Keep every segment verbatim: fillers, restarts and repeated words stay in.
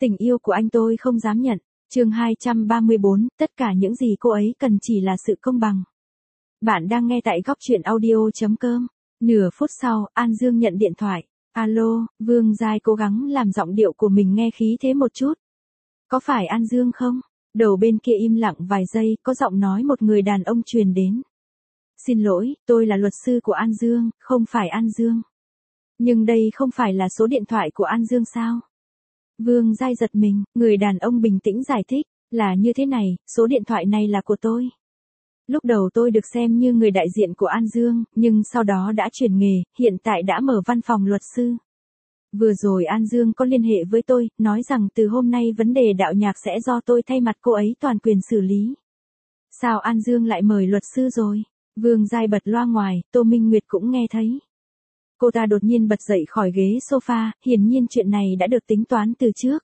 Tình yêu của anh tôi không dám nhận. Chương hai trăm ba mươi bốn, tất cả những gì cô ấy cần chỉ là sự công bằng. Bạn đang nghe tại góc truyện audio chấm com. Nửa phút sau, An Dương nhận điện thoại. Alo, Vương Giai cố gắng làm giọng điệu của mình nghe khí thế một chút. Có phải An Dương không? Đầu bên kia im lặng vài giây, có giọng nói một người đàn ông truyền đến. Xin lỗi, tôi là luật sư của An Dương, không phải An Dương. Nhưng đây không phải là số điện thoại của An Dương sao? Vương Giai giật mình, người đàn ông bình tĩnh giải thích, là như thế này, số điện thoại này là của tôi. Lúc đầu tôi được xem như người đại diện của An Dương, nhưng sau đó đã chuyển nghề, hiện tại đã mở văn phòng luật sư. Vừa rồi An Dương có liên hệ với tôi, nói rằng từ hôm nay vấn đề đạo nhạc sẽ do tôi thay mặt cô ấy toàn quyền xử lý. Sao An Dương lại mời luật sư rồi? Vương Giai bật loa ngoài, Tô Minh Nguyệt cũng nghe thấy. Cô ta đột nhiên bật dậy khỏi ghế sofa, hiển nhiên chuyện này đã được tính toán từ trước.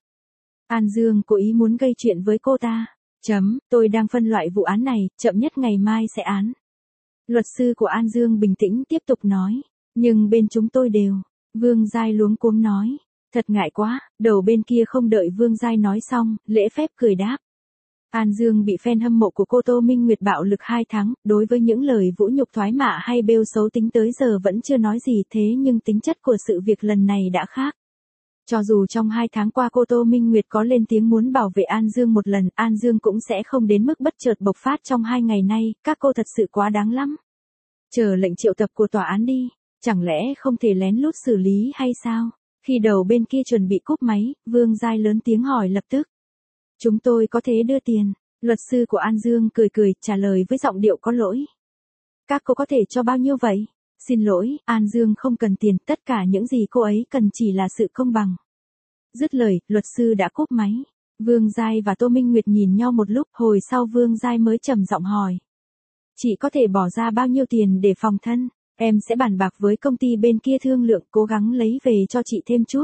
An Dương cố ý muốn gây chuyện với cô ta. Chấm, tôi đang phân loại vụ án này, chậm nhất ngày mai sẽ án. Luật sư của An Dương bình tĩnh tiếp tục nói. Nhưng bên chúng tôi đều. Vương Giai luống cuống nói. Thật ngại quá, đầu bên kia không đợi Vương Giai nói xong, lễ phép cười đáp. An Dương bị fan hâm mộ của cô Tô Minh Nguyệt bạo lực hai tháng, đối với những lời vũ nhục thoái mạ hay bêu xấu tính tới giờ vẫn chưa nói gì thế nhưng tính chất của sự việc lần này đã khác. Cho dù trong hai tháng qua cô Tô Minh Nguyệt có lên tiếng muốn bảo vệ An Dương một lần, An Dương cũng sẽ không đến mức bất chợt bộc phát trong hai ngày nay, các cô thật sự quá đáng lắm. Chờ lệnh triệu tập của tòa án đi, chẳng lẽ không thể lén lút xử lý hay sao? Khi đầu bên kia chuẩn bị cúp máy, Vương Giai lớn tiếng hỏi lập tức. Chúng tôi có thể đưa tiền. Luật sư của An Dương cười cười, trả lời với giọng điệu có lỗi. Các cô có thể cho bao nhiêu vậy? Xin lỗi, An Dương không cần tiền, tất cả những gì cô ấy cần chỉ là sự công bằng. Dứt lời, luật sư đã cúp máy. Vương Giai và Tô Minh Nguyệt nhìn nhau một lúc, hồi sau Vương Giai mới trầm giọng hỏi. Chị có thể bỏ ra bao nhiêu tiền để phòng thân? Em sẽ bàn bạc với công ty bên kia thương lượng, cố gắng lấy về cho chị thêm chút.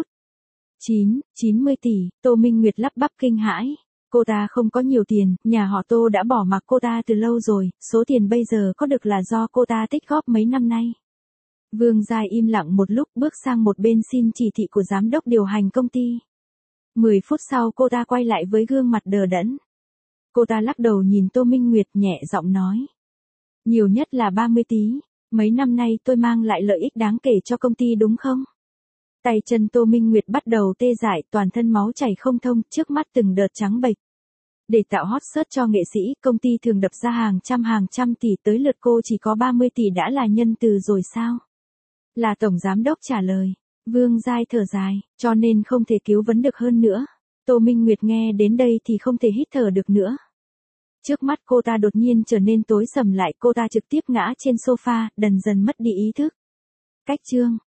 chín, chín mươi tỷ, Tô Minh Nguyệt lắp bắp kinh hãi. Cô ta không có nhiều tiền, nhà họ Tô đã bỏ mặc cô ta từ lâu rồi, số tiền bây giờ có được là do cô ta tích góp mấy năm nay. Vương Giai im lặng một lúc bước sang một bên xin chỉ thị của giám đốc điều hành công ty. Mười phút sau cô ta quay lại với gương mặt đờ đẫn. Cô ta lắc đầu nhìn Tô Minh Nguyệt nhẹ giọng nói. Nhiều nhất là ba mươi tí, mấy năm nay tôi mang lại lợi ích đáng kể cho công ty đúng không? Tay chân Tô Minh Nguyệt bắt đầu tê dại, toàn thân máu chảy không thông, trước mắt từng đợt trắng bệch. Để tạo hot search cho nghệ sĩ, công ty thường đập ra hàng trăm hàng trăm tỷ, tới lượt cô chỉ có ba mươi tỷ đã là nhân từ rồi sao? Là tổng giám đốc trả lời. Vương Giai thở dài, cho nên không thể cứu vấn được hơn nữa. Tô Minh Nguyệt nghe đến đây thì không thể hít thở được nữa. Trước mắt cô ta đột nhiên trở nên tối sầm lại, cô ta trực tiếp ngã trên sofa, dần dần mất đi ý thức. Cách chương